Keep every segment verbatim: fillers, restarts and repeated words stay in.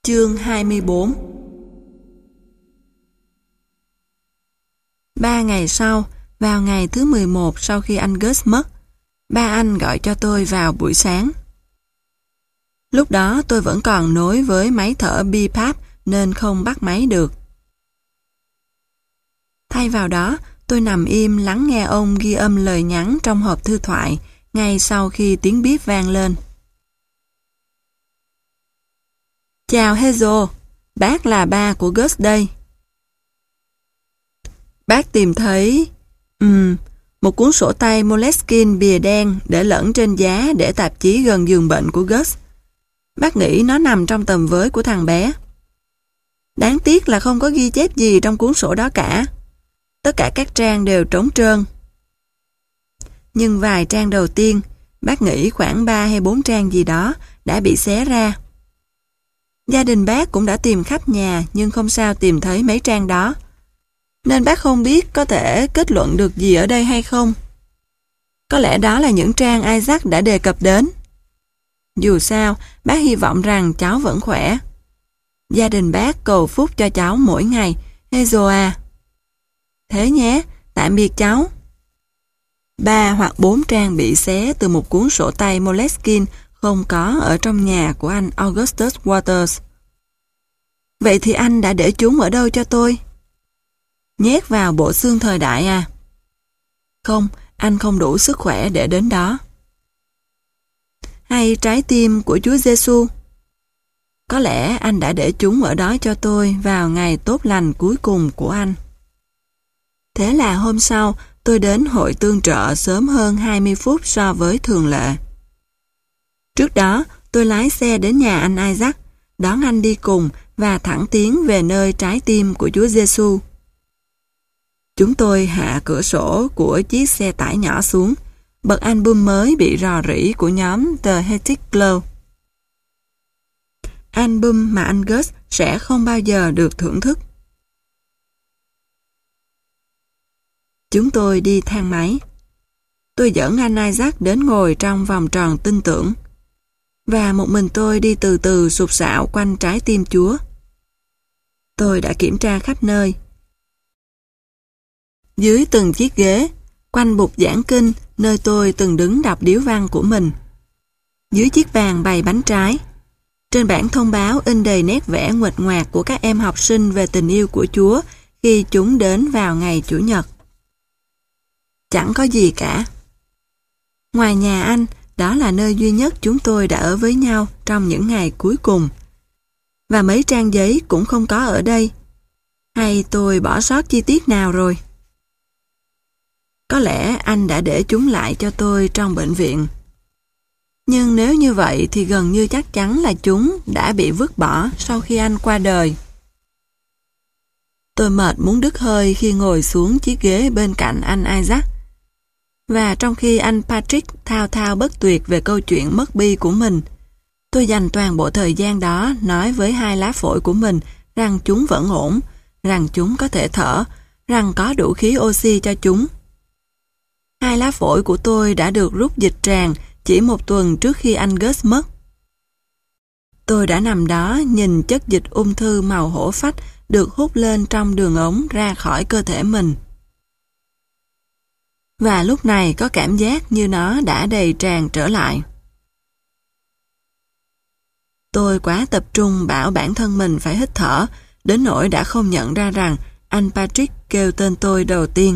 Chương hai mươi bốn. Ba ngày sau, vào ngày thứ mười một sau khi anh Gus mất, ba anh gọi cho tôi vào buổi sáng. Lúc đó tôi vẫn còn nối với máy thở bê páp nên không bắt máy được. Thay vào đó, tôi nằm im lắng nghe ông ghi âm lời nhắn trong hộp thư thoại ngay sau khi tiếng bíp vang lên. Chào Hazel, bác là ba của Gus đây. Bác tìm thấy um, một cuốn sổ tay Moleskine bìa đen để lẫn trên giá để tạp chí gần giường bệnh của Gus. Bác nghĩ nó nằm trong tầm với của thằng bé. Đáng tiếc là không có ghi chép gì trong cuốn sổ đó cả. Tất cả các trang đều trống trơn. Nhưng vài trang đầu tiên, bác nghĩ khoảng ba hay bốn trang gì đó đã bị xé ra. Gia đình bác cũng đã tìm khắp nhà nhưng không sao tìm thấy mấy trang đó. Nên bác không biết có thể kết luận được gì ở đây hay không. Có lẽ đó là những trang Isaac đã đề cập đến. Dù sao, bác hy vọng rằng cháu vẫn khỏe. Gia đình bác cầu phúc cho cháu mỗi ngày. Hazel à. Thế nhé, tạm biệt cháu. Ba hoặc bốn trang bị xé từ một cuốn sổ tay Moleskine không có ở trong nhà của anh Augustus Waters. Vậy thì anh đã để chúng ở đâu cho tôi? Nhét vào bộ xương thời đại à? Không, anh không đủ sức khỏe để đến đó. Hay trái tim của Chúa Giêsu? Có lẽ anh đã để chúng ở đó cho tôi vào ngày tốt lành cuối cùng của anh. Thế là hôm sau, tôi đến hội tương trợ sớm hơn hai mươi phút so với thường lệ. Trước đó, tôi lái xe đến nhà anh Isaac, đón anh đi cùng và thẳng tiến về nơi trái tim của Chúa Giêsu. Chúng tôi hạ cửa sổ của chiếc xe tải nhỏ xuống, bật album mới bị rò rỉ của nhóm The Hectic Glow. Album mà anh Gus sẽ không bao giờ được thưởng thức. Chúng tôi đi thang máy. Tôi dẫn anh Isaac đến ngồi trong vòng tròn tin tưởng. Và một mình tôi đi từ từ sục sạo quanh trái tim Chúa. Tôi đã kiểm tra khắp nơi. Dưới từng chiếc ghế, quanh bục giảng kinh nơi tôi từng đứng đọc điếu văn của mình. Dưới chiếc bàn bày bánh trái. Trên bảng thông báo in đầy nét vẽ nguệch ngoạc của các em học sinh về tình yêu của Chúa khi chúng đến vào ngày Chủ nhật. Chẳng có gì cả. Ngoài nhà anh, đó là nơi duy nhất chúng tôi đã ở với nhau trong những ngày cuối cùng. Và mấy trang giấy cũng không có ở đây. Hay tôi bỏ sót chi tiết nào rồi? Có lẽ anh đã để chúng lại cho tôi trong bệnh viện. Nhưng nếu như vậy thì gần như chắc chắn là chúng đã bị vứt bỏ sau khi anh qua đời. Tôi mệt muốn đứt hơi khi ngồi xuống chiếc ghế bên cạnh anh Isaac. Và trong khi anh Patrick thao thao bất tuyệt về câu chuyện mất bi của mình, tôi dành toàn bộ thời gian đó nói với hai lá phổi của mình rằng chúng vẫn ổn, rằng chúng có thể thở, rằng có đủ khí oxy cho chúng. Hai lá phổi của tôi đã được rút dịch tràn chỉ một tuần trước khi anh Gus mất. Tôi đã nằm đó nhìn chất dịch ung thư màu hổ phách được hút lên trong đường ống ra khỏi cơ thể mình. Và lúc này có cảm giác như nó đã đầy tràn trở lại. Tôi quá tập trung bảo bản thân mình phải hít thở, đến nỗi đã không nhận ra rằng anh Patrick kêu tên tôi đầu tiên.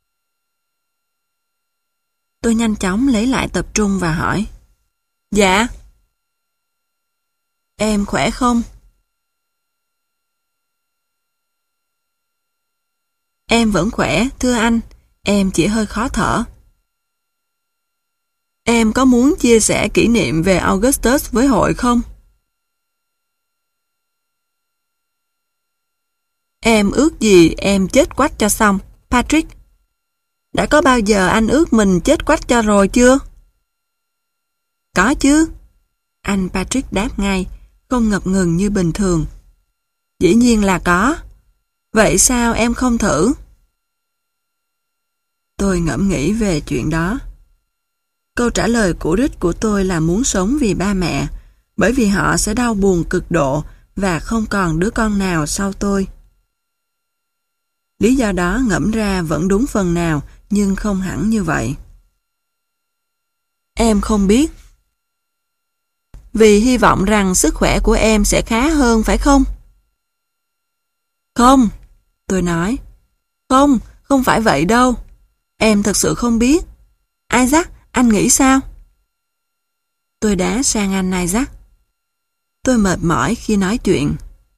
Tôi nhanh chóng lấy lại tập trung và hỏi. Dạ. Em khỏe không? Em vẫn khỏe, thưa anh. Em chỉ hơi khó thở. Em có muốn chia sẻ kỷ niệm về Augustus với hội không? Em ước gì em chết quách cho xong, Patrick. Đã có bao giờ anh ước mình chết quách cho rồi chưa? Có chứ. Anh Patrick đáp ngay, không ngập ngừng như bình thường. Dĩ nhiên là có. Vậy sao em không thử? Tôi ngẫm nghĩ về chuyện đó. Câu trả lời của đích của tôi là muốn sống vì ba mẹ, bởi vì họ sẽ đau buồn cực độ và không còn đứa con nào sau tôi. Lý do đó ngẫm ra vẫn đúng phần nào, nhưng không hẳn như vậy. Em không biết. Vì hy vọng rằng sức khỏe của em sẽ khá hơn phải không? Không, tôi nói. Không, không phải vậy đâu. Em thật sự không biết. Isaac, anh nghĩ sao? Tôi đá sang anh Isaac. Tôi mệt mỏi khi nói chuyện.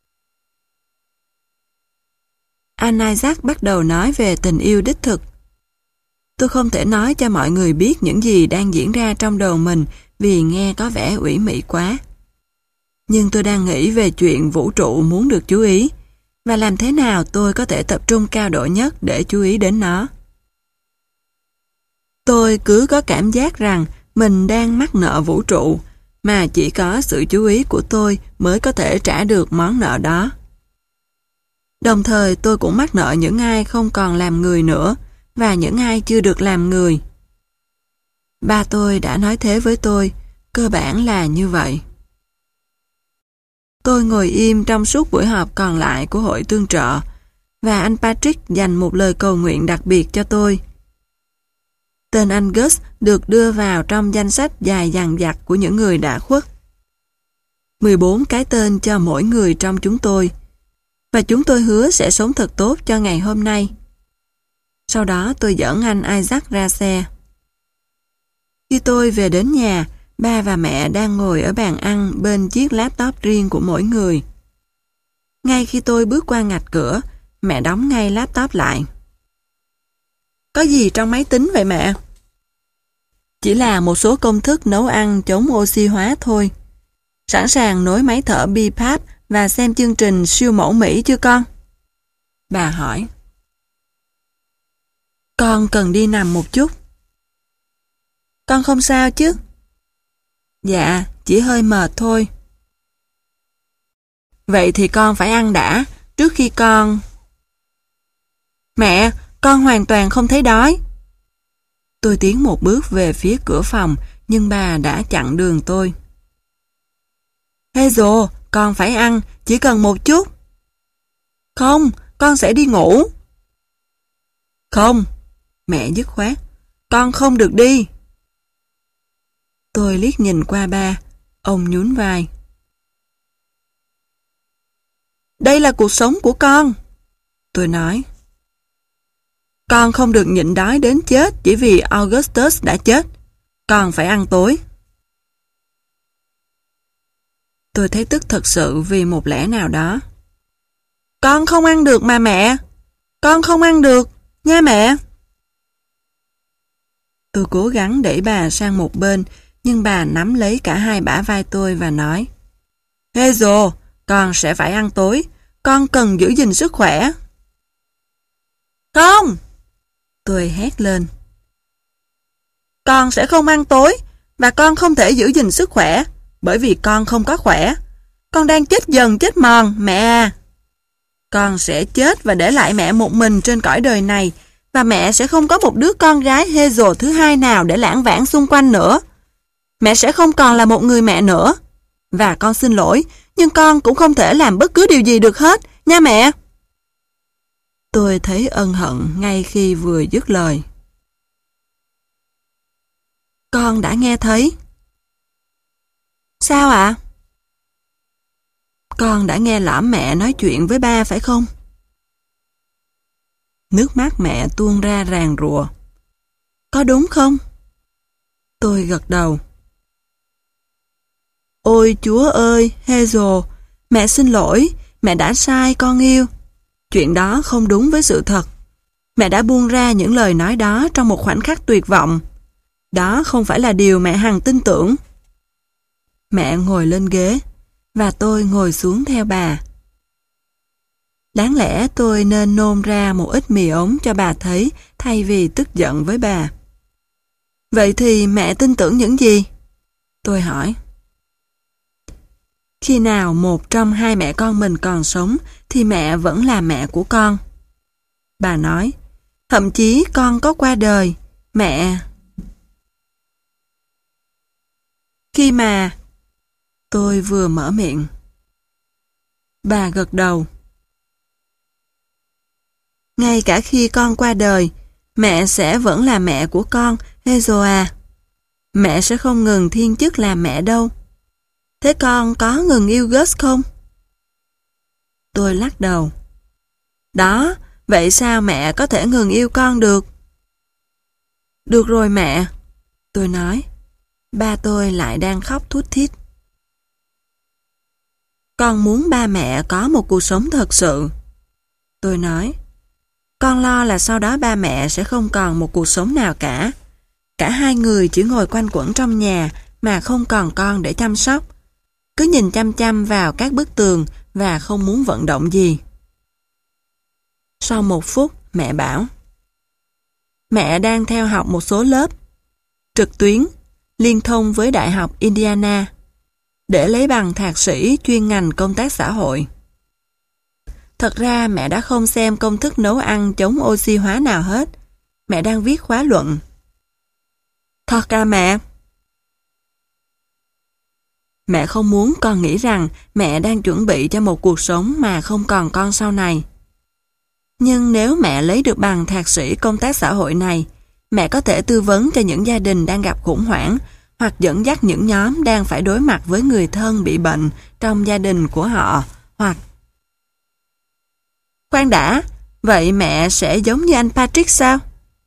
Anh Isaac bắt đầu nói về tình yêu đích thực. Tôi không thể nói cho mọi người biết những gì đang diễn ra trong đầu mình vì nghe có vẻ ủy mị quá. Nhưng tôi đang nghĩ về chuyện vũ trụ muốn được chú ý và làm thế nào tôi có thể tập trung cao độ nhất để chú ý đến nó. Tôi cứ có cảm giác rằng mình đang mắc nợ vũ trụ mà chỉ có sự chú ý của tôi mới có thể trả được món nợ đó. Đồng thời tôi cũng mắc nợ những ai không còn làm người nữa và những ai chưa được làm người. Ba tôi đã nói thế với tôi, cơ bản là như vậy. Tôi ngồi im trong suốt buổi họp còn lại của hội tương trợ và anh Patrick dành một lời cầu nguyện đặc biệt cho tôi. Tên anh Gus được đưa vào trong danh sách dài dằng dặc của những người đã khuất. mười bốn cái tên cho mỗi người trong chúng tôi, và chúng tôi hứa sẽ sống thật tốt cho ngày hôm nay. Sau đó tôi dẫn anh Isaac ra xe. Khi tôi về đến nhà, ba và mẹ đang ngồi ở bàn ăn bên chiếc laptop riêng của mỗi người. Ngay khi tôi bước qua ngạch cửa, mẹ đóng ngay laptop lại. Có gì trong máy tính vậy mẹ? Chỉ là một số công thức nấu ăn chống oxy hóa thôi. Sẵn sàng nối máy thở bê pê a pê và xem chương trình siêu mẫu Mỹ chưa con? Bà hỏi. Con cần đi nằm một chút. Con không sao chứ? Dạ, chỉ hơi mệt thôi. Vậy thì con phải ăn đã, trước khi con... Mẹ, con hoàn toàn không thấy đói. Tôi tiến một bước về phía cửa phòng, nhưng bà đã chặn đường tôi. Hazel, con phải ăn, chỉ cần một chút. Không, con sẽ đi ngủ. Không, mẹ dứt khoát, con không được đi. Tôi liếc nhìn qua ba, ông nhún vai. Đây là cuộc sống của con, tôi nói. Con không được nhịn đói đến chết chỉ vì Augustus đã chết. Con phải ăn tối. Tôi thấy tức thật sự vì một lẽ nào đó. Con không ăn được mà mẹ. Con không ăn được, nha mẹ. Tôi cố gắng đẩy bà sang một bên, nhưng bà nắm lấy cả hai bả vai tôi và nói: Hazel, con sẽ phải ăn tối. Con cần giữ gìn sức khỏe. Không! Tôi hét lên. Con sẽ không ăn tối, và con không thể giữ gìn sức khỏe, bởi vì con không có khỏe. Con đang chết dần chết mòn, mẹ à. Con sẽ chết và để lại mẹ một mình trên cõi đời này, và mẹ sẽ không có một đứa con gái Hazel thứ hai nào để lãng vãng xung quanh nữa. Mẹ sẽ không còn là một người mẹ nữa. Và con xin lỗi, nhưng con cũng không thể làm bất cứ điều gì được hết, nha mẹ. Tôi thấy ân hận ngay khi vừa dứt lời. Con đã nghe thấy. Sao ạ? Con đã nghe lõm mẹ nói chuyện với ba phải không? Nước mắt mẹ tuôn ra ràn rụa. Có đúng không? Tôi gật đầu. Ôi Chúa ơi, Hazel, mẹ xin lỗi, mẹ đã sai con yêu. Chuyện đó không đúng với sự thật. Mẹ đã buông ra những lời nói đó trong một khoảnh khắc tuyệt vọng. Đó không phải là điều mẹ hằng tin tưởng. Mẹ ngồi lên ghế, và tôi ngồi xuống theo bà. Đáng lẽ tôi nên nôn ra một ít mì ống cho bà thấy thay vì tức giận với bà. Vậy thì mẹ tin tưởng những gì? Tôi hỏi. Khi nào một trong hai mẹ con mình còn sống thì mẹ vẫn là mẹ của con. Bà nói, thậm chí con có qua đời, mẹ... Khi mà... Tôi vừa mở miệng. Bà gật đầu. Ngay cả khi con qua đời, mẹ sẽ vẫn là mẹ của con, Hazel à. Mẹ sẽ không ngừng thiên chức làm mẹ đâu. Thế con có ngừng yêu Gus không? Tôi lắc đầu. Đó, vậy sao mẹ có thể ngừng yêu con được? Được rồi mẹ, tôi nói. Ba tôi lại đang khóc thút thít. Con muốn ba mẹ có một cuộc sống thật sự. Tôi nói. Con lo là sau đó ba mẹ sẽ không còn một cuộc sống nào cả. Cả hai người chỉ ngồi quanh quẩn trong nhà mà không còn con để chăm sóc. Cứ nhìn chăm chăm vào các bức tường và không muốn vận động gì. Sau một phút, mẹ bảo. Mẹ đang theo học một số lớp trực tuyến, liên thông với Đại học Indiana để lấy bằng thạc sĩ chuyên ngành công tác xã hội. Thật ra mẹ đã không xem công thức nấu ăn chống oxy hóa nào hết. Mẹ đang viết khóa luận. Thật à mẹ? Mẹ không muốn con nghĩ rằng mẹ đang chuẩn bị cho một cuộc sống mà không còn con sau này. Nhưng nếu mẹ lấy được bằng thạc sĩ công tác xã hội này, mẹ có thể tư vấn cho những gia đình đang gặp khủng hoảng hoặc dẫn dắt những nhóm đang phải đối mặt với người thân bị bệnh trong gia đình của họ, hoặc... Khoan đã, vậy mẹ sẽ giống như anh Patrick sao?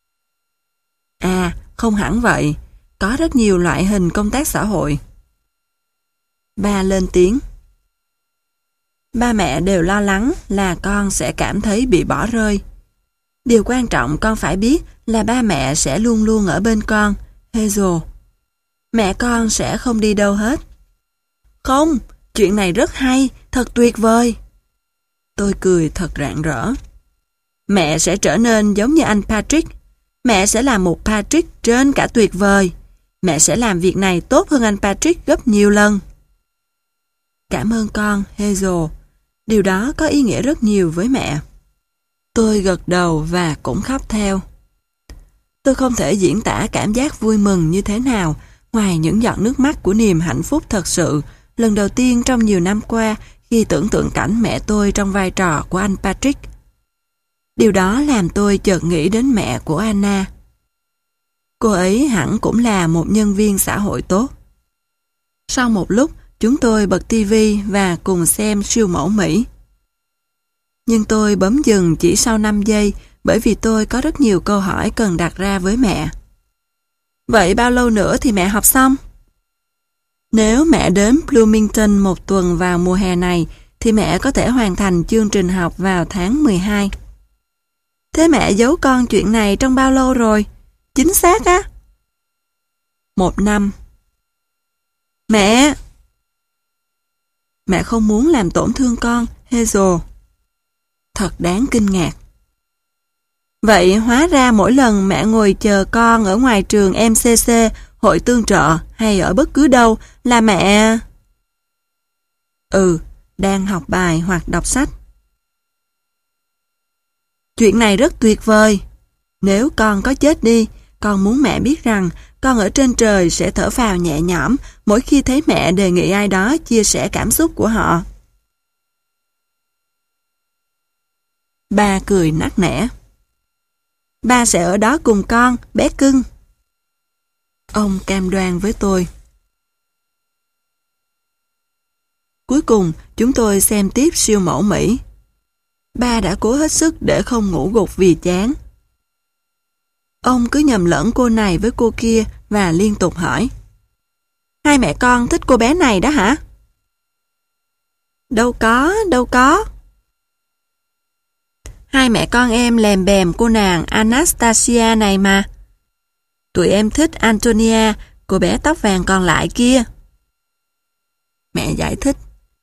À, không hẳn vậy. Có rất nhiều loại hình công tác xã hội. Ba lên tiếng. Ba mẹ đều lo lắng là con sẽ cảm thấy bị bỏ rơi. Điều quan trọng con phải biết là ba mẹ sẽ luôn luôn ở bên con, Hazel. Mẹ con sẽ không đi đâu hết. Không, chuyện này rất hay, thật tuyệt vời. Tôi cười thật rạng rỡ. Mẹ sẽ trở nên giống như anh Patrick. Mẹ sẽ là một Patrick trên cả tuyệt vời. Mẹ sẽ làm việc này tốt hơn anh Patrick gấp nhiều lần. Cảm ơn con, Hazel. Điều đó có ý nghĩa rất nhiều với mẹ. Tôi gật đầu và cũng khóc theo. Tôi không thể diễn tả cảm giác vui mừng như thế nào ngoài những giọt nước mắt của niềm hạnh phúc thật sự lần đầu tiên trong nhiều năm qua khi tưởng tượng cảnh mẹ tôi trong vai trò của anh Patrick. Điều đó làm tôi chợt nghĩ đến mẹ của Anna. Cô ấy hẳn cũng là một nhân viên xã hội tốt. Sau một lúc, chúng tôi bật tivi và cùng xem siêu mẫu Mỹ. Nhưng tôi bấm dừng chỉ sau năm giây bởi vì tôi có rất nhiều câu hỏi cần đặt ra với mẹ. Vậy bao lâu nữa thì mẹ học xong? Nếu mẹ đến Bloomington một tuần vào mùa hè này thì mẹ có thể hoàn thành chương trình học vào tháng mười hai. Thế mẹ giấu con chuyện này trong bao lâu rồi? Chính xác á? Một năm. Mẹ! Mẹ không muốn làm tổn thương con, Hazel. Thật đáng kinh ngạc. Vậy hóa ra mỗi lần mẹ ngồi chờ con ở ngoài trường em xê xê, hội tương trợ hay ở bất cứ đâu là mẹ... Ừ, đang học bài hoặc đọc sách. Chuyện này rất tuyệt vời. Nếu con có chết đi, con muốn mẹ biết rằng con ở trên trời sẽ thở phào nhẹ nhõm mỗi khi thấy mẹ đề nghị ai đó chia sẻ cảm xúc của họ. Ba cười nắc nẻ. Ba sẽ ở đó cùng con, bé cưng. Ông cam đoan với tôi. Cuối cùng, chúng tôi xem tiếp siêu mẫu Mỹ. Ba đã cố hết sức để không ngủ gục vì chán. Ông cứ nhầm lẫn cô này với cô kia và liên tục hỏi. Hai mẹ con thích cô bé này đó hả? Đâu có, đâu có. Hai mẹ con em lèm bèm cô nàng Anastasia này mà. Tụi em thích Antonia, cô bé tóc vàng còn lại kia. Mẹ giải thích.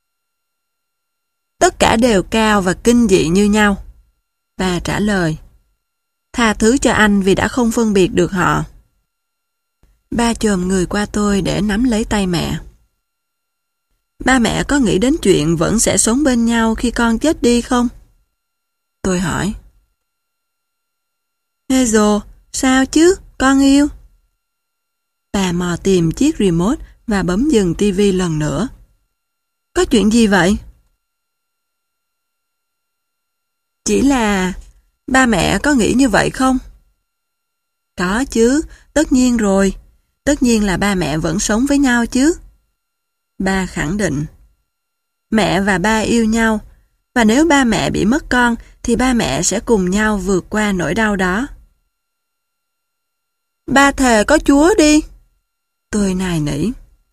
Tất cả đều cao và kinh dị như nhau. Ba trả lời. Tha thứ cho anh vì đã không phân biệt được họ. Ba chồm người qua tôi để nắm lấy tay mẹ. Ba mẹ có nghĩ đến chuyện vẫn sẽ sống bên nhau khi con chết đi không? Tôi hỏi. Hazel, sao chứ, con yêu? Bà mò tìm chiếc remote và bấm dừng tivi lần nữa. Có chuyện gì vậy? Chỉ là ba mẹ có nghĩ như vậy không? Có chứ, tất nhiên rồi. Tất nhiên là ba mẹ vẫn sống với nhau chứ. Ba khẳng định. Mẹ và ba yêu nhau, và nếu ba mẹ bị mất con thì ba mẹ sẽ cùng nhau vượt qua nỗi đau đó. Ba thề có Chúa đi. Tôi nài nỉ.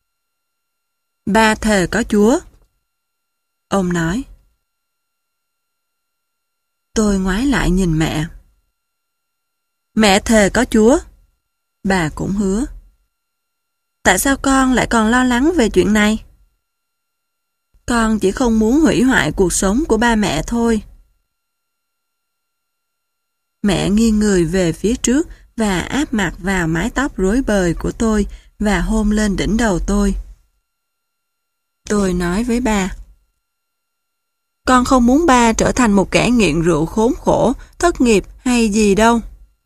Ba thề có Chúa. Ông nói. Tôi ngoái lại nhìn mẹ. Mẹ thề có Chúa. Bà cũng hứa. Tại sao con lại còn lo lắng về chuyện này? Con chỉ không muốn hủy hoại cuộc sống của ba mẹ thôi. Mẹ nghiêng người về phía trước và áp mặt vào mái tóc rối bời của tôi và hôn lên đỉnh đầu tôi. Tôi nói với ba. Con không muốn ba trở thành một kẻ nghiện rượu khốn khổ, thất nghiệp hay gì đâu.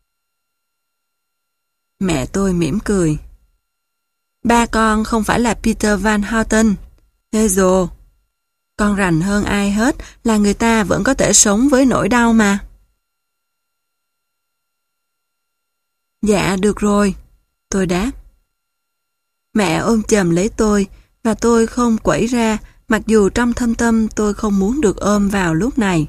Mẹ tôi mỉm cười. Ba con không phải là Peter Van Houten. Thế rồi, con rành hơn ai hết là người ta vẫn có thể sống với nỗi đau mà. Dạ được rồi, tôi đáp. Mẹ ôm chầm lấy tôi và tôi không quẩy ra, mặc dù trong thâm tâm tôi không muốn được ôm vào lúc này.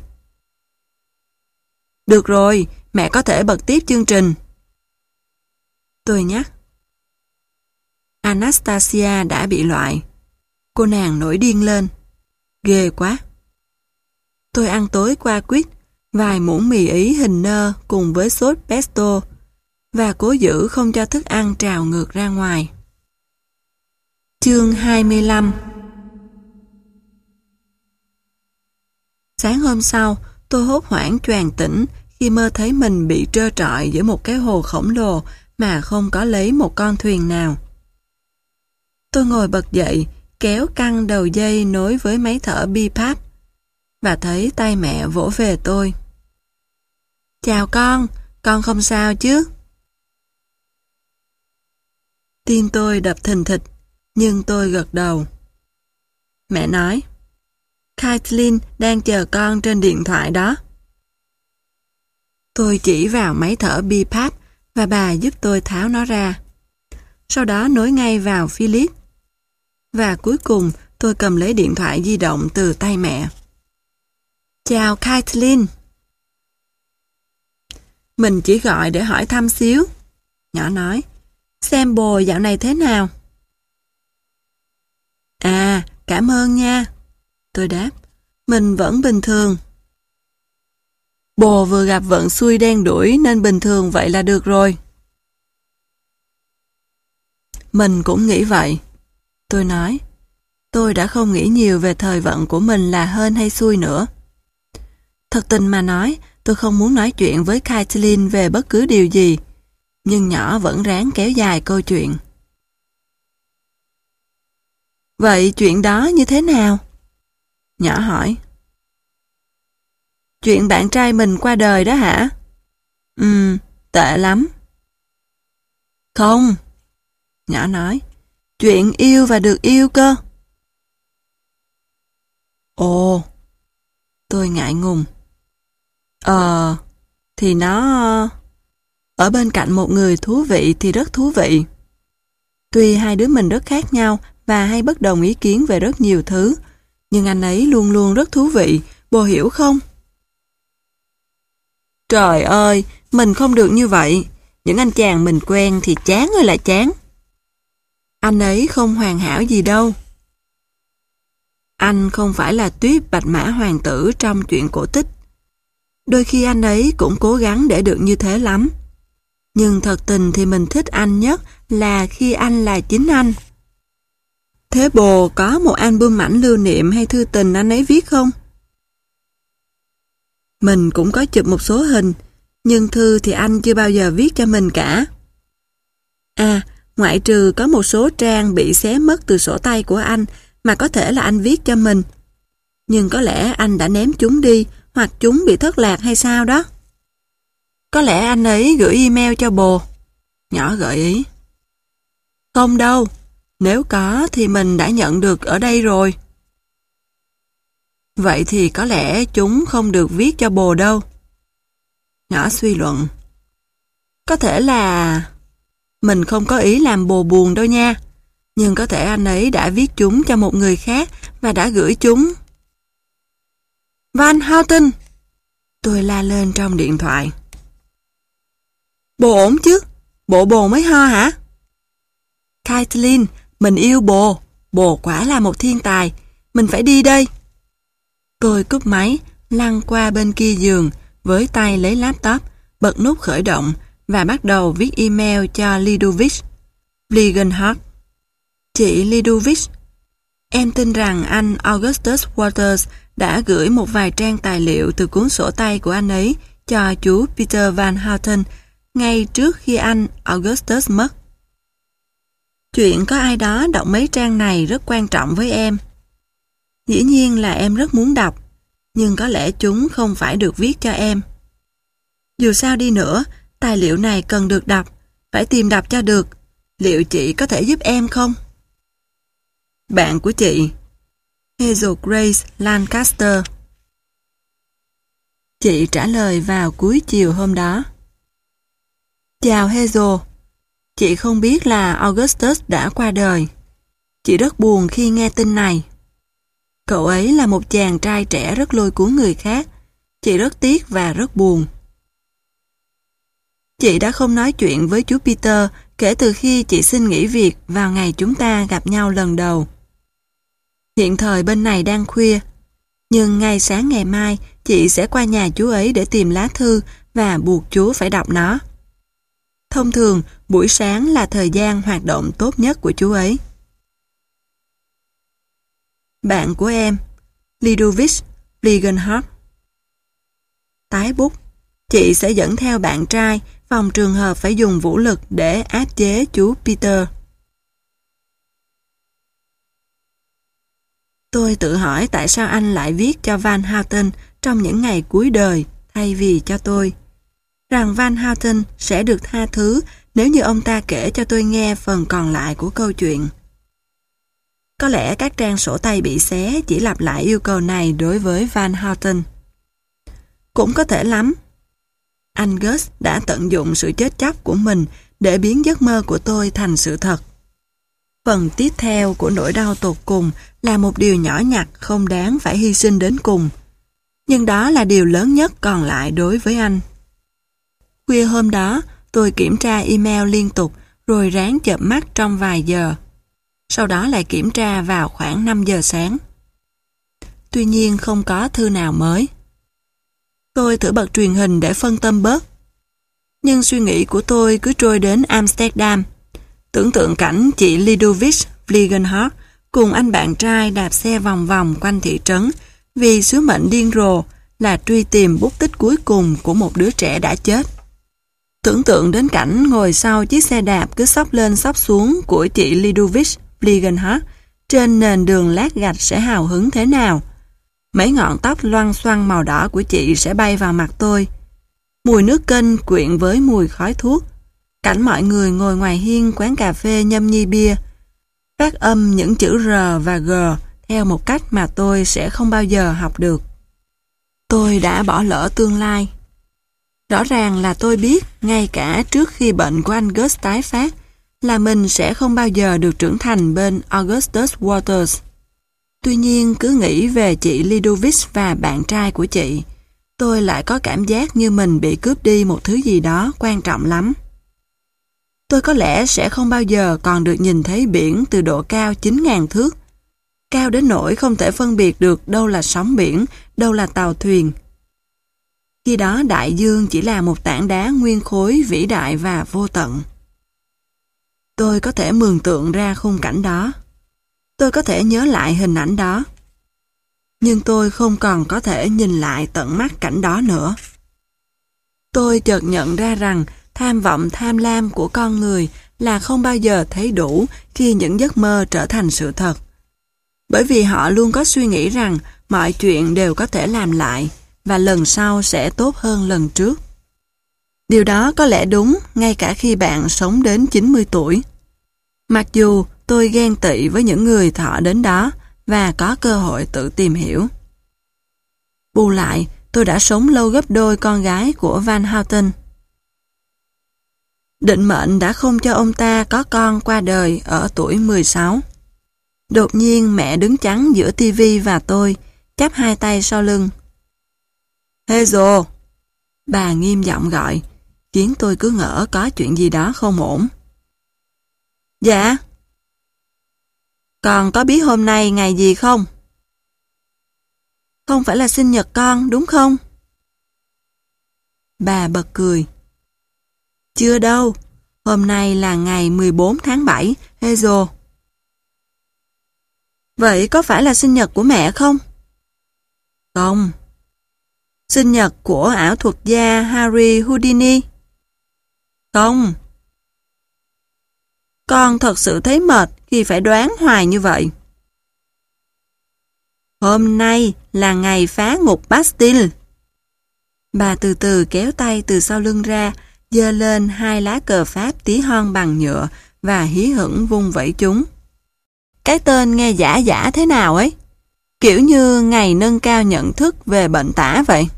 Được rồi, mẹ có thể bật tiếp chương trình. Tôi nhắc. Anastasia đã bị loại. Cô nàng nổi điên lên. Ghê quá. Tôi ăn tối qua quýt, vài muỗng mì Ý hình nơ cùng với sốt pesto, và cố giữ không cho thức ăn trào ngược ra ngoài. Chương hai mươi lăm. Sáng hôm sau, tôi hốt hoảng choàng tỉnh khi mơ thấy mình bị trơ trọi giữa một cái hồ khổng lồ mà không có lấy một con thuyền nào. Tôi ngồi bật dậy, kéo căng đầu dây nối với máy thở bê pê a pê và thấy tay mẹ vỗ về tôi. Chào con, con không sao chứ? Tim tôi đập thình thịch, nhưng tôi gật đầu. Mẹ nói, Kathleen đang chờ con trên điện thoại đó. Tôi chỉ vào máy thở bê pê a pê và bà giúp tôi tháo nó ra. Sau đó nối ngay vào Philip. Và cuối cùng tôi cầm lấy điện thoại di động từ tay mẹ. Chào Kathleen. Mình chỉ gọi để hỏi thăm xíu. Nhỏ nói, xem bồ dạo này thế nào? À, cảm ơn nha. Tôi đáp, mình vẫn bình thường. Bồ vừa gặp vận xui đen đủi nên bình thường vậy là được rồi. Mình cũng nghĩ vậy. Tôi nói, tôi đã không nghĩ nhiều về thời vận của mình là hên hay xui nữa. Thật tình mà nói, tôi không muốn nói chuyện với Kathleen về bất cứ điều gì, nhưng nhỏ vẫn ráng kéo dài câu chuyện. Vậy chuyện đó như thế nào? Nhỏ hỏi. Chuyện bạn trai mình qua đời đó hả? Ừm, tệ lắm. Không. Nhỏ nói. Chuyện yêu và được yêu cơ. Ồ. Tôi ngại ngùng. Ờ, thì nó... Ở bên cạnh một người thú vị thì rất thú vị. Tuy hai đứa mình rất khác nhau và hay bất đồng ý kiến về rất nhiều thứ, nhưng anh ấy luôn luôn rất thú vị, bồ hiểu không? Trời ơi, mình không được như vậy. Những anh chàng mình quen thì chán ơi là chán. Anh ấy không hoàn hảo gì đâu. Anh không phải là tuyết bạch mã hoàng tử trong chuyện cổ tích. Đôi khi anh ấy cũng cố gắng để được như thế lắm. Nhưng thật tình thì mình thích anh nhất là khi anh là chính anh. Thế bồ có một album ảnh lưu niệm hay thư tình anh ấy viết không? Mình cũng có chụp một số hình, nhưng thư thì anh chưa bao giờ viết cho mình cả. À, ngoại trừ có một số trang bị xé mất từ sổ tay của anh mà có thể là anh viết cho mình. Nhưng có lẽ anh đã ném chúng đi hoặc chúng bị thất lạc hay sao đó. Có lẽ anh ấy gửi email cho bồ. Nhỏ gợi ý. Không đâu, nếu có thì mình đã nhận được ở đây rồi. Vậy thì có lẽ chúng không được viết cho bồ đâu. Nhỏ suy luận. Có thể là... Mình không có ý làm bồ buồn đâu nha. Nhưng có thể anh ấy đã viết chúng cho một người khác và đã gửi chúng. Van Houten! Tôi la lên trong điện thoại. Bồ ổn chứ? Bộ bồ mới ho hả? Caitlin, mình yêu bồ. Bồ quả là một thiên tài. Mình phải đi đây. Tôi cúp máy, lăn qua bên kia giường, với tay lấy laptop, bật nút khởi động và bắt đầu viết email cho Lidovic Fliegenhardt. Chị Lidovic, em tin rằng anh Augustus Waters đã gửi một vài trang tài liệu từ cuốn sổ tay của anh ấy cho chú Peter Van Houten ngay trước khi anh Augustus mất. Chuyện có ai đó đọc mấy trang này rất quan trọng với em. Dĩ nhiên là em rất muốn đọc, nhưng có lẽ chúng không phải được viết cho em. Dù sao đi nữa, tài liệu này cần được đọc, phải tìm đọc cho được. Liệu chị có thể giúp em không? Bạn của chị, Hazel Grace Lancaster. Chị trả lời vào cuối chiều hôm đó. Chào Hazel, chị không biết là Augustus đã qua đời. Chị rất buồn khi nghe tin này. Cậu ấy là một chàng trai trẻ rất lôi cuốn người khác. Chị rất tiếc và rất buồn. Chị đã không nói chuyện với chú Peter kể từ khi chị xin nghỉ việc vào ngày chúng ta gặp nhau lần đầu. Hiện thời bên này đang khuya, nhưng ngay sáng ngày mai chị sẽ qua nhà chú ấy để tìm lá thư và buộc chú phải đọc nó. Thông thường, buổi sáng là thời gian hoạt động tốt nhất của chú ấy. Bạn của em, Lidovic Fliegenhardt. Tái bút, chị sẽ dẫn theo bạn trai phòng trường hợp phải dùng vũ lực để áp chế chú Peter. Tôi tự hỏi tại sao anh lại viết cho Van Houten trong những ngày cuối đời thay vì cho tôi. Rằng Van Houten sẽ được tha thứ nếu như ông ta kể cho tôi nghe phần còn lại của câu chuyện. Có lẽ các trang sổ tay bị xé chỉ lặp lại yêu cầu này đối với Van Houten. Cũng có thể lắm. Anh Gus đã tận dụng sự chết chóc của mình để biến giấc mơ của tôi thành sự thật. Phần tiếp theo của nỗi đau tột cùng là một điều nhỏ nhặt không đáng phải hy sinh đến cùng. Nhưng đó là điều lớn nhất còn lại đối với anh. Khuya hôm đó, tôi kiểm tra email liên tục rồi ráng chợp mắt trong vài giờ. Sau đó lại kiểm tra vào khoảng năm giờ sáng. Tuy nhiên không có thư nào mới. Tôi thử bật truyền hình để phân tâm bớt. Nhưng suy nghĩ của tôi cứ trôi đến Amsterdam. Tưởng tượng cảnh chị Lidovic Fliegenhardt cùng anh bạn trai đạp xe vòng vòng quanh thị trấn vì sứ mệnh điên rồ là truy tìm bút tích cuối cùng của một đứa trẻ đã chết. Tưởng tượng đến cảnh ngồi sau chiếc xe đạp cứ xốc lên xốc xuống của chị Lidovic Fliegenhardt trên nền đường lát gạch sẽ hào hứng thế nào. Mấy ngọn tóc loăn xoăn màu đỏ của chị sẽ bay vào mặt tôi. Mùi nước kênh quyện với mùi khói thuốc. Cảnh mọi người ngồi ngoài hiên quán cà phê nhâm nhi bia. Phát âm những chữ R và G theo một cách mà tôi sẽ không bao giờ học được. Tôi đã bỏ lỡ tương lai. Rõ ràng là tôi biết, ngay cả trước khi bệnh của anh Gus tái phát, là mình sẽ không bao giờ được trưởng thành bên Augustus Waters. Tuy nhiên, cứ nghĩ về chị Lidovic và bạn trai của chị, tôi lại có cảm giác như mình bị cướp đi một thứ gì đó quan trọng lắm. Tôi có lẽ sẽ không bao giờ còn được nhìn thấy biển từ độ cao chín nghìn thước, cao đến nỗi không thể phân biệt được đâu là sóng biển, đâu là tàu thuyền. Khi đó đại dương chỉ là một tảng đá nguyên khối vĩ đại và vô tận. Tôi có thể mường tượng ra khung cảnh đó. Tôi có thể nhớ lại hình ảnh đó. Nhưng tôi không còn có thể nhìn lại tận mắt cảnh đó nữa. Tôi chợt nhận ra rằng tham vọng tham lam của con người là không bao giờ thấy đủ khi những giấc mơ trở thành sự thật. Bởi vì họ luôn có suy nghĩ rằng mọi chuyện đều có thể làm lại và lần sau sẽ tốt hơn lần trước. Điều đó có lẽ đúng ngay cả khi bạn sống đến chín mươi tuổi. Mặc dù tôi ghen tị với những người thọ đến đó và có cơ hội tự tìm hiểu. Bù lại, tôi đã sống lâu gấp đôi con gái của Van Houten. Định mệnh đã không cho ông ta có con qua đời ở tuổi mười sáu. Đột nhiên mẹ đứng chắn giữa tivi và tôi, chắp hai tay sau lưng. Hazel! Bà nghiêm giọng gọi, khiến tôi cứ ngỡ có chuyện gì đó không ổn. Dạ? Con có biết hôm nay ngày gì không? Không phải là sinh nhật con, đúng không? Bà bật cười. Chưa đâu, hôm nay là ngày mười bốn tháng bảy, Hazel. Vậy có phải là sinh nhật của mẹ không? Không. Sinh nhật của ảo thuật gia Harry Houdini? Không. Con thật sự thấy mệt khi phải đoán hoài như vậy. Hôm nay là ngày phá ngục Bastille. Bà từ từ kéo tay từ sau lưng ra, giơ lên hai lá cờ Pháp tí hon bằng nhựa và hí hửng vung vẩy chúng. Cái tên nghe giả giả thế nào ấy? Kiểu như ngày nâng cao nhận thức về bệnh tả vậy.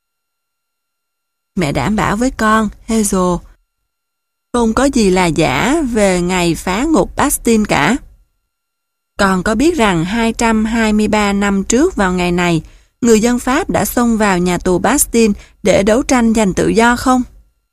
Mẹ đảm bảo với con, Hazel, không có gì là giả về ngày phá ngục Bastille cả. Con có biết rằng hai trăm hai mươi ba năm trước vào ngày này, người dân Pháp đã xông vào nhà tù Bastille để đấu tranh giành tự do không?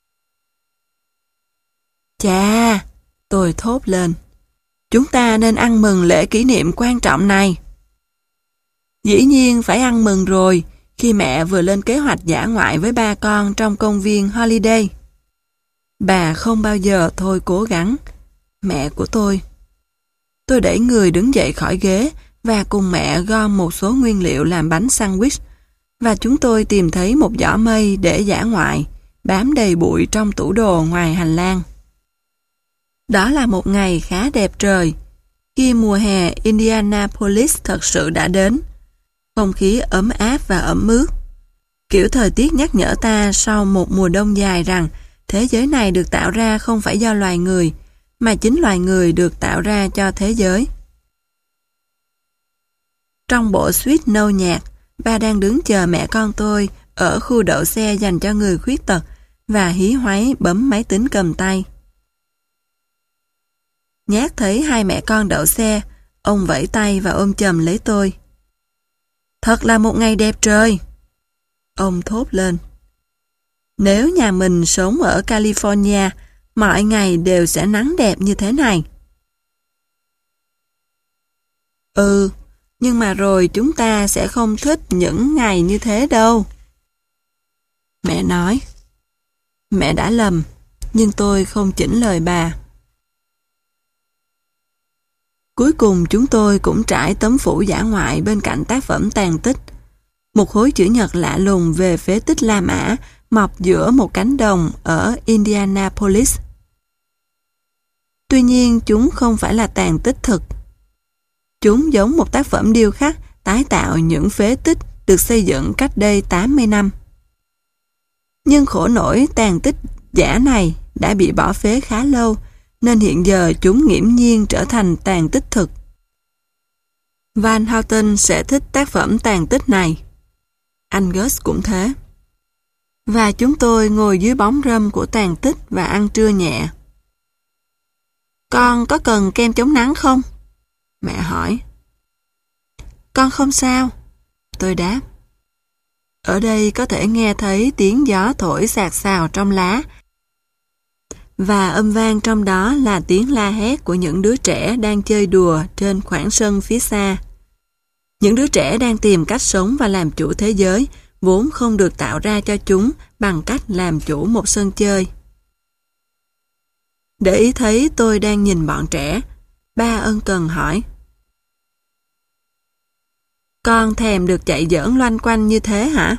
Chà, tôi thốt lên. Chúng ta nên ăn mừng lễ kỷ niệm quan trọng này. Dĩ nhiên phải ăn mừng rồi, khi mẹ vừa lên kế hoạch dã ngoại với ba con trong công viên Holiday. Bà không bao giờ thôi cố gắng. Mẹ của tôi. Tôi đẩy người đứng dậy khỏi ghế và cùng mẹ gom một số nguyên liệu làm bánh sandwich, và chúng tôi tìm thấy một giỏ mây để dã ngoại, bám đầy bụi trong tủ đồ ngoài hành lang. Đó là một ngày khá đẹp trời, khi mùa hè Indianapolis thật sự đã đến. Không khí ấm áp và ẩm ướt. Kiểu thời tiết nhắc nhở ta sau một mùa đông dài rằng thế giới này được tạo ra không phải do loài người, mà chính loài người được tạo ra cho thế giới. Trong bộ suite nâu nhạt, ba đang đứng chờ mẹ con tôi ở khu đậu xe dành cho người khuyết tật và hí hoáy bấm máy tính cầm tay. Nhát thấy hai mẹ con đậu xe, ông vẫy tay và ôm chầm lấy tôi. Thật là một ngày đẹp trời. Ông thốt lên. Nếu nhà mình sống ở California, mọi ngày đều sẽ nắng đẹp như thế này. Ừ, nhưng mà rồi chúng ta sẽ không thích những ngày như thế đâu. Mẹ nói. Mẹ đã lầm, nhưng tôi không chỉnh lời bà. Cuối cùng chúng tôi cũng trải tấm phủ dã ngoại bên cạnh tác phẩm tàn tích. Một khối chữ nhật lạ lùng về phế tích La Mã mọc giữa một cánh đồng ở Indianapolis. Tuy nhiên chúng không phải là tàn tích thực. Chúng giống một tác phẩm điêu khắc tái tạo những phế tích được xây dựng cách đây tám mươi năm. Nhưng khổ nổi tàn tích giả này đã bị bỏ phế khá lâu, nên hiện giờ chúng nghiễm nhiên trở thành tàn tích thực. Van Houten sẽ thích tác phẩm tàn tích này. Anh Gus cũng thế. Và chúng tôi ngồi dưới bóng râm của tàn tích và ăn trưa nhẹ. Con có cần kem chống nắng không? Mẹ hỏi. Con không sao. Tôi đáp. Ở đây có thể nghe thấy tiếng gió thổi xào xào trong lá, và âm vang trong đó là tiếng la hét của những đứa trẻ đang chơi đùa trên khoảng sân phía xa. Những đứa trẻ đang tìm cách sống và làm chủ thế giới, vốn không được tạo ra cho chúng bằng cách làm chủ một sân chơi. Để ý thấy tôi đang nhìn bọn trẻ, ba ân cần hỏi. Con thèm được chạy giỡn loanh quanh như thế hả?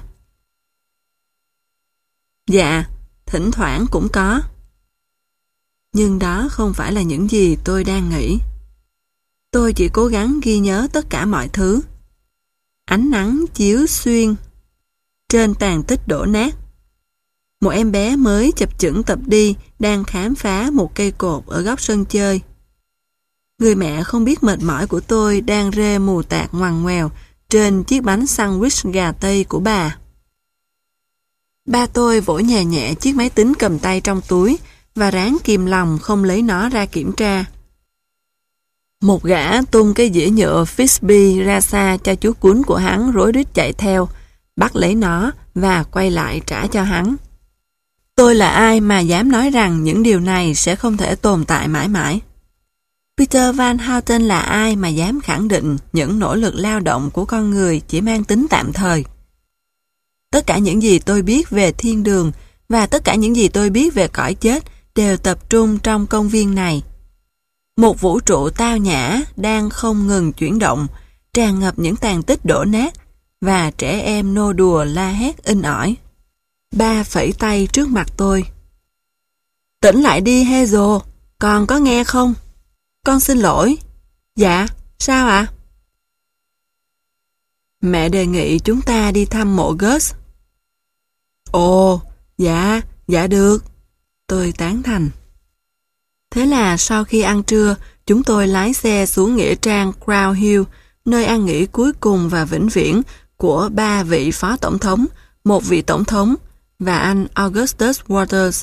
Dạ, thỉnh thoảng cũng có. Nhưng đó không phải là những gì tôi đang nghĩ. Tôi chỉ cố gắng ghi nhớ tất cả mọi thứ. Ánh nắng chiếu xuyên trên tàn tích đổ nát. Một em bé mới chập chững tập đi đang khám phá một cây cột ở góc sân chơi. Người mẹ không biết mệt mỏi của tôi đang rê mù tạt ngoằn ngoèo trên chiếc bánh sandwich gà Tây của bà. Ba tôi vỗ nhẹ nhẹ chiếc máy tính cầm tay trong túi và ráng kìm lòng không lấy nó ra kiểm tra. Một gã tung cái dĩa nhựa Frisbee ra xa cho chú cún của hắn rối rít chạy theo, bắt lấy nó và quay lại trả cho hắn. Tôi là ai mà dám nói rằng những điều này sẽ không thể tồn tại mãi mãi? Peter Van Houten là ai mà dám khẳng định những nỗ lực lao động của con người chỉ mang tính tạm thời? Tất cả những gì tôi biết về thiên đường và tất cả những gì tôi biết về cõi chết đều tập trung trong công viên này. Một vũ trụ tao nhã đang không ngừng chuyển động, tràn ngập những tàn tích đổ nát và trẻ em nô đùa la hét inh ỏi. Ba phẩy tay trước mặt tôi. Tỉnh lại đi Hazel, con có nghe không? Con xin lỗi. Dạ, sao ạ? À? Mẹ đề nghị chúng ta đi thăm mộ Gus. Ồ, dạ, dạ được. Tôi tán thành. Thế là sau khi ăn trưa, chúng tôi lái xe xuống nghĩa trang Crown Hill, nơi an nghỉ cuối cùng và vĩnh viễn của ba vị phó tổng thống, một vị tổng thống và anh Augustus Waters.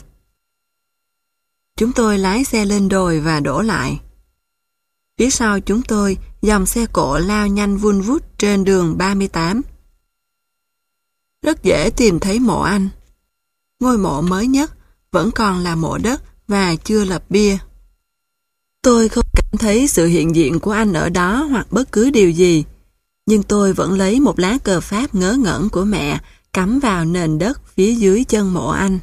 Chúng tôi lái xe lên đồi và đổ lại. Phía sau chúng tôi, dòng xe cộ lao nhanh vun vút trên đường ba mươi tám. Rất dễ tìm thấy mộ anh. Ngôi mộ mới nhất vẫn còn là mộ đất và chưa lập bia. Tôi không cảm thấy sự hiện diện của anh ở đó hoặc bất cứ điều gì, nhưng tôi vẫn lấy một lá cờ Pháp ngớ ngẩn của mẹ cắm vào nền đất phía dưới chân mộ anh.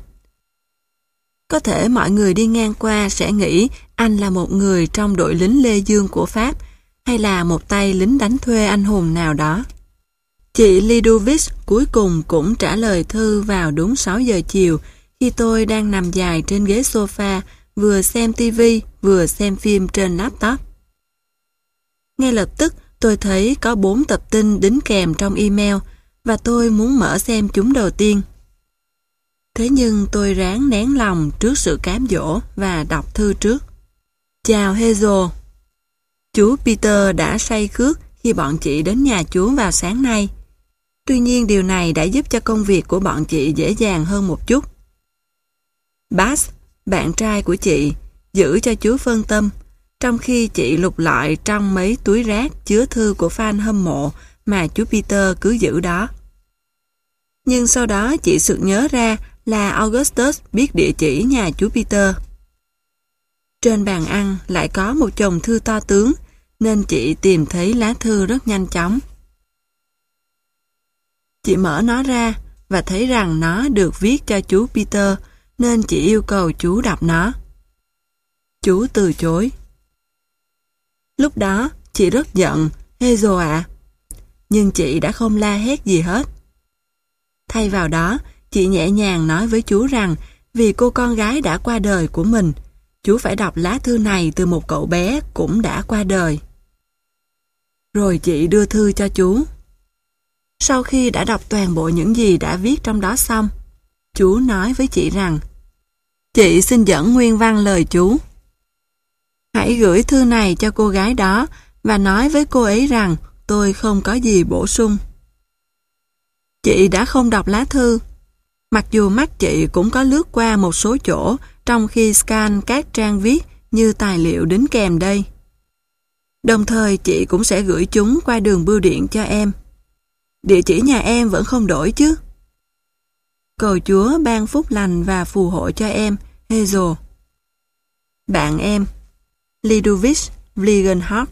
Có thể mọi người đi ngang qua sẽ nghĩ anh là một người trong đội lính Lê Dương của Pháp hay là một tay lính đánh thuê anh hùng nào đó. Chị Lidovic cuối cùng cũng trả lời thư vào đúng sáu giờ chiều khi tôi đang nằm dài trên ghế sofa vừa xem tivi vừa xem phim trên laptop. Ngay lập tức tôi thấy có bốn tập tin đính kèm trong email và tôi muốn mở xem chúng đầu tiên. Thế nhưng tôi ráng nén lòng trước sự cám dỗ và đọc thư trước. Chào Hazel. Chú Peter đã say khước khi bọn chị đến nhà chú vào sáng nay. Tuy nhiên điều này đã giúp cho công việc của bọn chị dễ dàng hơn một chút. Bass, bạn trai của chị, giữ cho chú phân tâm, trong khi chị lục lọi trong mấy túi rác chứa thư của fan hâm mộ mà chú Peter cứ giữ đó. Nhưng sau đó chị sực nhớ ra là Augustus biết địa chỉ nhà chú Peter. Trên bàn ăn lại có một chồng thư to tướng, nên chị tìm thấy lá thư rất nhanh chóng. Chị mở nó ra và thấy rằng nó được viết cho chú Peter, nên chị yêu cầu chú đọc nó. Chú từ chối. Lúc đó, chị rất giận, Hazel ạ. Nhưng chị đã không la hét gì hết. Thay vào đó, chị nhẹ nhàng nói với chú rằng vì cô con gái đã qua đời của mình, chú phải đọc lá thư này từ một cậu bé cũng đã qua đời. Rồi chị đưa thư cho chú. Sau khi đã đọc toàn bộ những gì đã viết trong đó xong, chú nói với chị rằng chị xin dẫn nguyên văn lời chú. Hãy gửi thư này cho cô gái đó và nói với cô ấy rằng tôi không có gì bổ sung. Chị đã không đọc lá thư, mặc dù mắt chị cũng có lướt qua một số chỗ trong khi scan các trang viết như tài liệu đính kèm đây. Đồng thời chị cũng sẽ gửi chúng qua đường bưu điện cho em. Địa chỉ nhà em vẫn không đổi chứ? Cầu Chúa ban phúc lành và phù hộ cho em, Hazel. Bạn em, Lidovic Vliegenhart.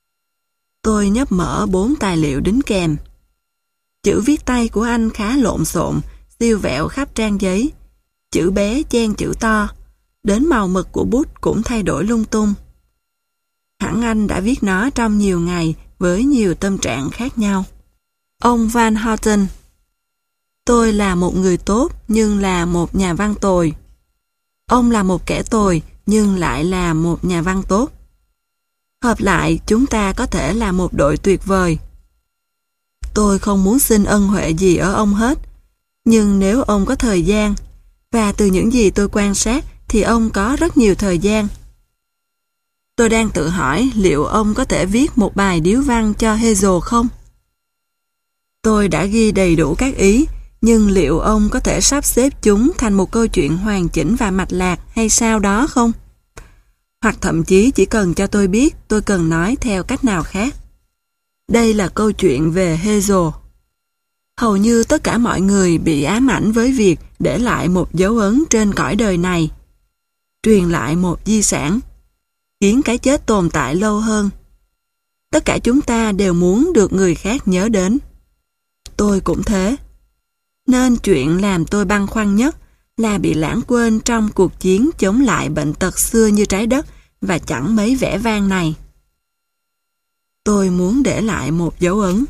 Tôi nhấp mở bốn tài liệu đính kèm. Chữ viết tay của anh khá lộn xộn, siêu vẹo khắp trang giấy. Chữ bé chen chữ to, đến màu mực của bút cũng thay đổi lung tung. Hẳn anh đã viết nó trong nhiều ngày với nhiều tâm trạng khác nhau. Ông Van Houten. Tôi là một người tốt nhưng là một nhà văn tồi. Ông là một kẻ tồi nhưng lại là một nhà văn tốt. Hợp lại chúng ta có thể là một đội tuyệt vời. Tôi không muốn xin ân huệ gì ở ông hết, nhưng nếu ông có thời gian, và từ những gì tôi quan sát thì ông có rất nhiều thời gian. Tôi đang tự hỏi liệu ông có thể viết một bài điếu văn cho Hazel không? Tôi đã ghi đầy đủ các ý, nhưng liệu ông có thể sắp xếp chúng thành một câu chuyện hoàn chỉnh và mạch lạc hay sao đó không? Hoặc thậm chí chỉ cần cho tôi biết tôi cần nói theo cách nào khác. Đây là câu chuyện về Hazel. Hầu như tất cả mọi người bị ám ảnh với việc để lại một dấu ấn trên cõi đời này, truyền lại một di sản, khiến cái chết tồn tại lâu hơn. Tất cả chúng ta đều muốn được người khác nhớ đến. Tôi cũng thế. Nên chuyện làm tôi băn khoăn nhất là bị lãng quên trong cuộc chiến chống lại bệnh tật xưa như trái đất và chẳng mấy vẻ vang này. Tôi muốn để lại một dấu ấn.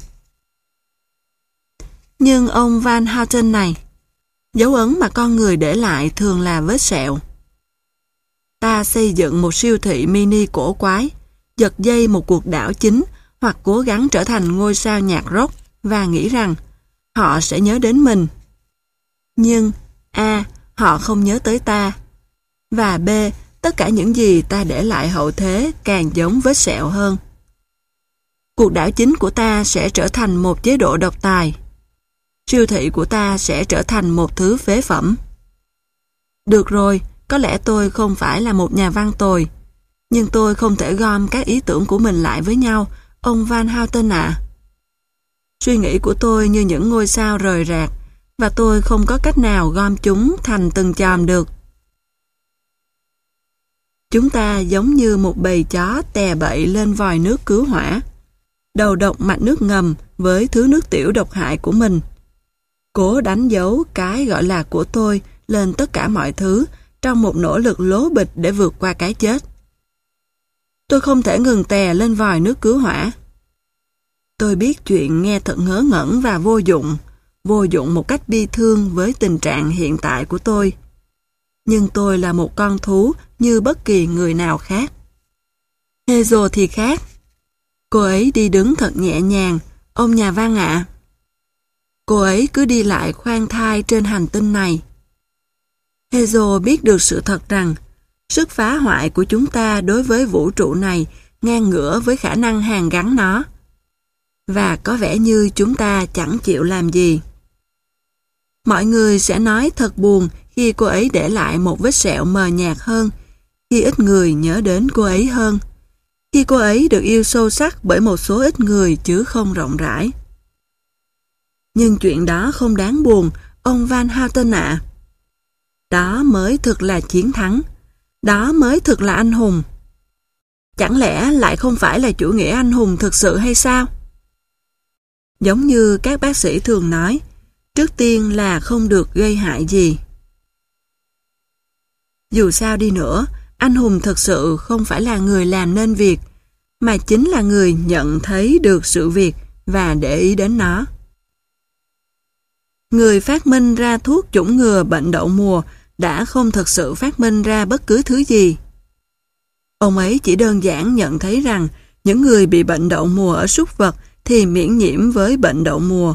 Nhưng ông Van Houten này, dấu ấn mà con người để lại thường là vết sẹo. Ta xây dựng một siêu thị mini cổ quái, giật dây một cuộc đảo chính hoặc cố gắng trở thành ngôi sao nhạc rock và nghĩ rằng họ sẽ nhớ đến mình. Nhưng A. Họ không nhớ tới ta, và B. Tất cả những gì ta để lại hậu thế càng giống vết sẹo hơn. Cuộc đảo chính của ta sẽ trở thành một chế độ độc tài. Siêu thị của ta sẽ trở thành một thứ phế phẩm. Được rồi, có lẽ tôi không phải là một nhà văn tồi, nhưng tôi không thể gom các ý tưởng của mình lại với nhau, ông Van Houten ạ. Suy nghĩ của tôi như những ngôi sao rời rạc, và tôi không có cách nào gom chúng thành từng chòm được. Chúng ta giống như một bầy chó tè bậy lên vòi nước cứu hỏa, đầu độc mạch nước ngầm với thứ nước tiểu độc hại của mình, cố đánh dấu cái gọi là của tôi lên tất cả mọi thứ trong một nỗ lực lố bịch để vượt qua cái chết. Tôi không thể ngừng tè lên vòi nước cứu hỏa. Tôi biết chuyện nghe thật ngớ ngẩn và vô dụng, vô dụng một cách bi thương với tình trạng hiện tại của tôi. Nhưng tôi là một con thú như bất kỳ người nào khác. Hazel thì khác. Cô ấy đi đứng thật nhẹ nhàng, ông nhà văn ạ. Cô ấy cứ đi lại khoan thai trên hành tinh này. Hazel biết được sự thật rằng sức phá hoại của chúng ta đối với vũ trụ này ngang ngửa với khả năng hàn gắn nó. Và có vẻ như chúng ta chẳng chịu làm gì. Mọi người sẽ nói thật buồn khi cô ấy để lại một vết sẹo mờ nhạt hơn, khi ít người nhớ đến cô ấy hơn, khi cô ấy được yêu sâu sắc bởi một số ít người chứ không rộng rãi. Nhưng chuyện đó không đáng buồn, ông Van Houten ạ. Đó mới thực là chiến thắng. Đó mới thực là anh hùng. Chẳng lẽ lại không phải là chủ nghĩa anh hùng thực sự hay sao? Giống như các bác sĩ thường nói, trước tiên là không được gây hại gì. Dù sao đi nữa, anh hùng thực sự không phải là người làm nên việc, mà chính là người nhận thấy được sự việc và để ý đến nó. Người phát minh ra thuốc chủng ngừa bệnh đậu mùa đã không thực sự phát minh ra bất cứ thứ gì. Ông ấy chỉ đơn giản nhận thấy rằng những người bị bệnh đậu mùa ở súc vật thì miễn nhiễm với bệnh đậu mùa.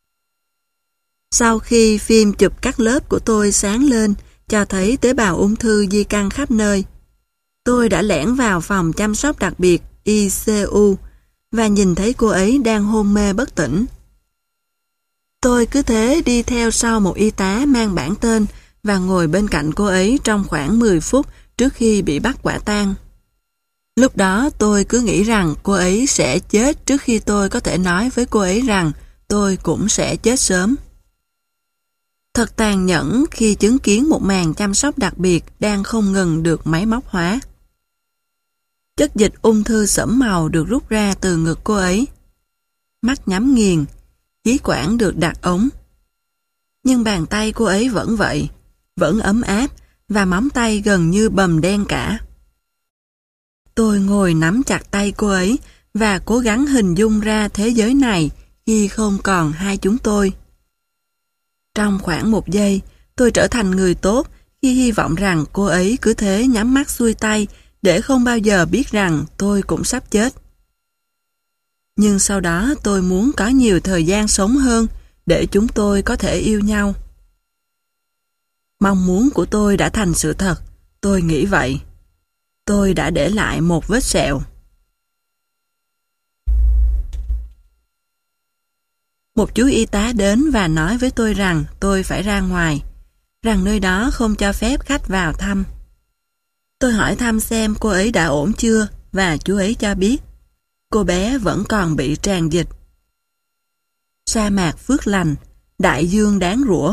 Sau khi phim chụp cắt lớp của tôi sáng lên, cho thấy tế bào ung thư di căn khắp nơi, tôi đã lẻn vào phòng chăm sóc đặc biệt I C U và nhìn thấy cô ấy đang hôn mê bất tỉnh. Tôi cứ thế đi theo sau một y tá mang bản tên và ngồi bên cạnh cô ấy trong khoảng mười phút trước khi bị bắt quả tang. Lúc đó tôi cứ nghĩ rằng cô ấy sẽ chết trước khi tôi có thể nói với cô ấy rằng tôi cũng sẽ chết sớm. Thật tàn nhẫn khi chứng kiến một màn chăm sóc đặc biệt đang không ngừng được máy móc hóa. Chất dịch ung thư sẫm màu được rút ra từ ngực cô ấy. Mắt nhắm nghiền, khí quản được đặt ống. Nhưng bàn tay cô ấy vẫn vậy, vẫn ấm áp và móng tay gần như bầm đen cả. Tôi ngồi nắm chặt tay cô ấy và cố gắng hình dung ra thế giới này khi không còn hai chúng tôi. Trong khoảng một giây, tôi trở thành người tốt khi hy vọng rằng cô ấy cứ thế nhắm mắt xuôi tay để không bao giờ biết rằng tôi cũng sắp chết. Nhưng sau đó tôi muốn có nhiều thời gian sống hơn để chúng tôi có thể yêu nhau. Mong muốn của tôi đã thành sự thật, tôi nghĩ vậy. Tôi đã để lại một vết sẹo. Một chú y tá đến và nói với tôi rằng tôi phải ra ngoài, rằng nơi đó không cho phép khách vào thăm. Tôi hỏi thăm xem cô ấy đã ổn chưa và chú ấy cho biết cô bé vẫn còn bị tràn dịch. Sa mạc phước lành, đại dương đáng rủa.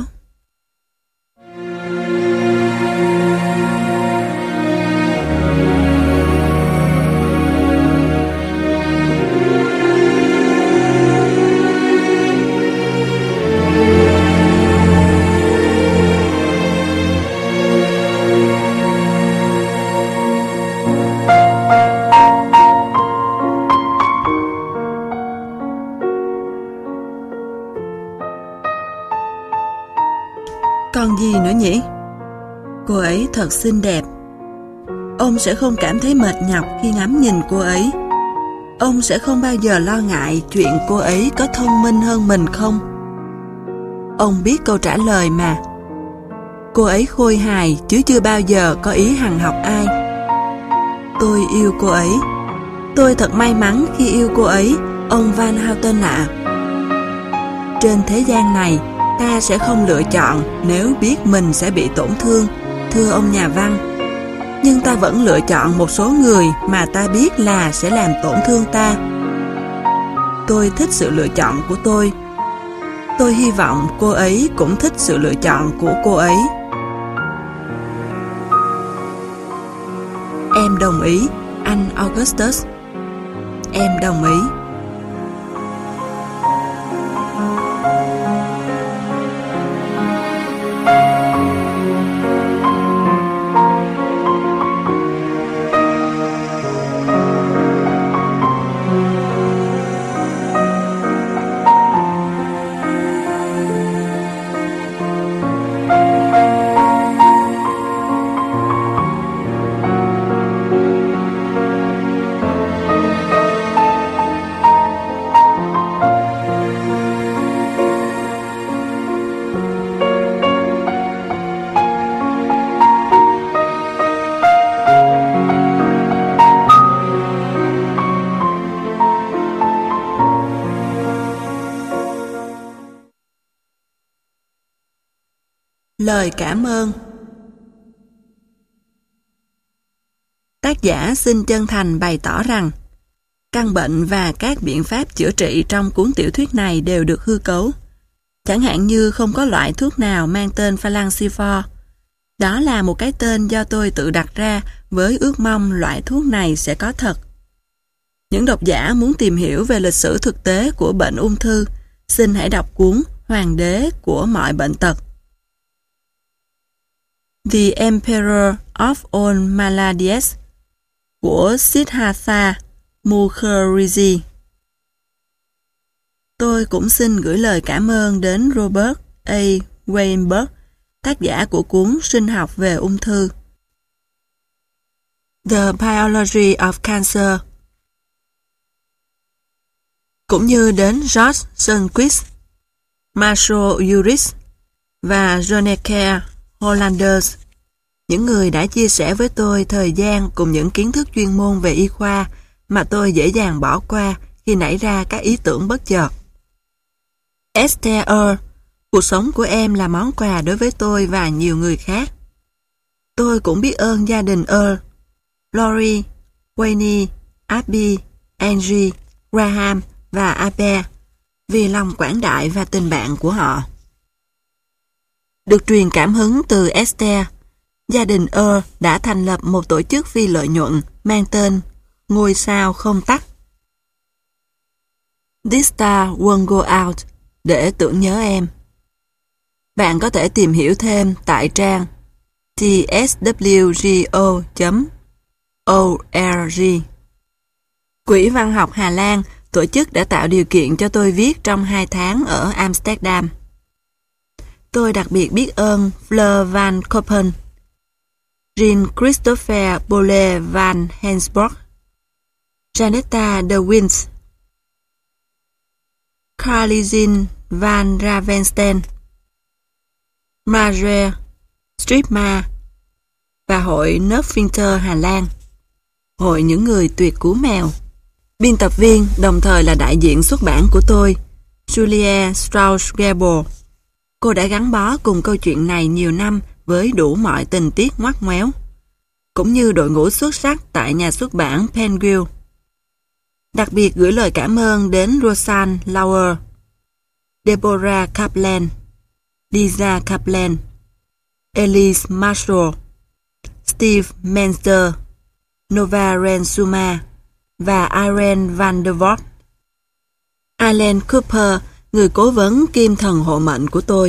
Còn gì nữa nhỉ? Cô ấy thật xinh đẹp. Ông sẽ không cảm thấy mệt nhọc khi ngắm nhìn cô ấy. Ông sẽ không bao giờ lo ngại chuyện cô ấy có thông minh hơn mình không? Ông biết câu trả lời mà. Cô ấy khôi hài chứ chưa bao giờ có ý hằn học ai. Tôi yêu cô ấy. Tôi thật may mắn khi yêu cô ấy, ông Van Houten ạ. Trên thế gian này, ta sẽ không lựa chọn nếu biết mình sẽ bị tổn thương, thưa ông nhà văn. Nhưng ta vẫn lựa chọn một số người mà ta biết là sẽ làm tổn thương ta. Tôi thích sự lựa chọn của tôi. Tôi hy vọng cô ấy cũng thích sự lựa chọn của cô ấy. Em đồng ý, anh Augustus. Em đồng ý. Lời cảm ơn. Tác giả xin chân thành bày tỏ rằng căn bệnh và các biện pháp chữa trị trong cuốn tiểu thuyết này đều được hư cấu. Chẳng hạn như không có loại thuốc nào mang tên Phalanxifor. Đó là một cái tên do tôi tự đặt ra với ước mong loại thuốc này sẽ có thật. Những độc giả muốn tìm hiểu về lịch sử thực tế của bệnh ung thư, xin hãy đọc cuốn Hoàng đế của mọi bệnh tật. The Emperor of All Maladies của Siddhartha Mukherjee. Tôi cũng xin gửi lời cảm ơn đến Robert A. Weinberg, tác giả của cuốn Sinh học về ung thư The Biology of Cancer, cũng như đến George Sundquist, Marshall Urich và Jonneke Hollanders, những người đã chia sẻ với tôi thời gian cùng những kiến thức chuyên môn về y khoa mà tôi dễ dàng bỏ qua khi nảy ra các ý tưởng bất chợt. Esther Earl, cuộc sống của em là món quà đối với tôi và nhiều người khác. Tôi cũng biết ơn gia đình Earl, Lori, Wayne, Abby, Angie, Graham và Abe vì lòng quảng đại và tình bạn của họ. Được truyền cảm hứng từ Esther, gia đình Earl đã thành lập một tổ chức phi lợi nhuận mang tên Ngôi sao không tắt, This Star Won't Go Out, để tưởng nhớ em. Bạn có thể tìm hiểu thêm tại trang t s w g o chấm o r g. Quỹ văn học Hà Lan, tổ chức đã tạo điều kiện cho tôi viết trong hai tháng ở Amsterdam. Tôi đặc biệt biết ơn Fleur van Koppen, Jean Christopher Bolle van Hensburg, Janetta de Wins, Carlizin van Ravenstein, Marge Stripma và hội Nuffinger Hà Lan, hội những người tuyệt cú mèo. Biên tập viên đồng thời là đại diện xuất bản của tôi, Julia Strauss-Gabel. Cô đã gắn bó cùng câu chuyện này nhiều năm với đủ mọi tình tiết ngoắt ngoéo, cũng như đội ngũ xuất sắc tại nhà xuất bản Penguin. Đặc biệt gửi lời cảm ơn đến Roseanne Lauer, Deborah Kaplan, Lisa Kaplan, Elise Marshall, Steve Menzer, Nova Rensuma và Irene van der Voort. Alan Cooper, người cố vấn kim thần hộ mệnh của tôi.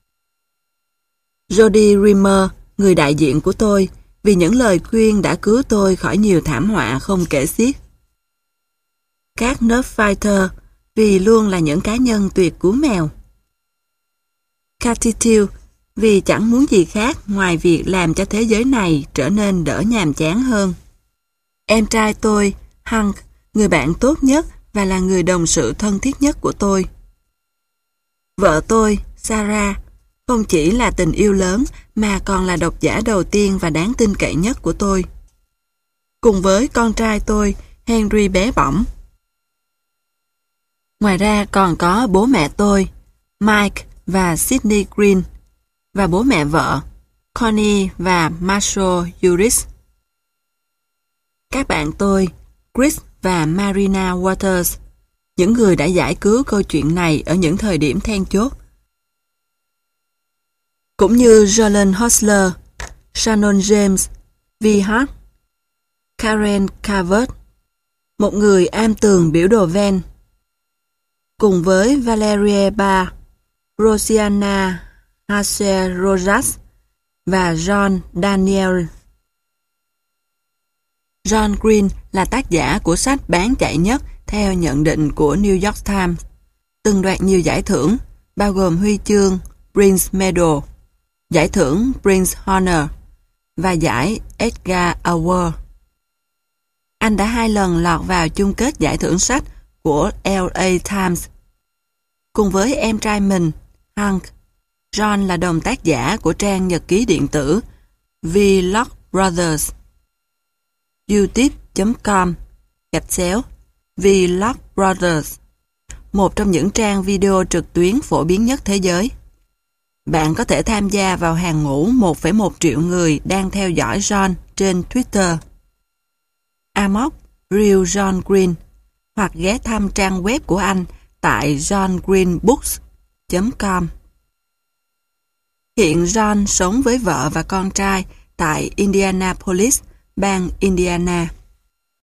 Jody Rimmer, người đại diện của tôi, vì những lời khuyên đã cứu tôi khỏi nhiều thảm họa không kể xiết. Các Nerdfighter, vì luôn là những cá nhân tuyệt cú mèo. Cathy Till, vì chẳng muốn gì khác ngoài việc làm cho thế giới này trở nên đỡ nhàm chán hơn. Em trai tôi, Hank, người bạn tốt nhất và là người đồng sự thân thiết nhất của tôi. Vợ tôi, Sarah, không chỉ là tình yêu lớn mà còn là độc giả đầu tiên và đáng tin cậy nhất của tôi. Cùng với con trai tôi, Henry bé bỏng. Ngoài ra còn có bố mẹ tôi, Mike và Sydney Green, và bố mẹ vợ, Connie và Marshall Uris. Các bạn tôi, Chris và Marina Waters, những người đã giải cứu câu chuyện này ở những thời điểm then chốt. Cũng như Jolene Hostler, Shannon James, V. Hart, Karen Calvert, một người am tường biểu đồ Venn, cùng với Valerie Barr, Rosianna Hasse Rojas và John Daniel. John Green là tác giả của sách bán chạy nhất theo nhận định của New York Times, từng đoạt nhiều giải thưởng, bao gồm huy chương Prince Medal, giải thưởng Prince Honor và giải Edgar Award. Anh đã hai lần lọt vào chung kết giải thưởng sách của L A Times. Cùng với em trai mình, Hank, John là đồng tác giả của trang nhật ký điện tử Vlog Brothers. youtube chấm com gạch chéo Vlog Brothers, một trong những trang video trực tuyến phổ biến nhất thế giới. Bạn có thể tham gia vào hàng ngũ một phẩy một triệu người đang theo dõi John trên Twitter. Amok Real John Green, hoặc ghé thăm trang web của anh tại john green books chấm com. Hiện John sống với vợ và con trai tại Indianapolis, bang Indiana.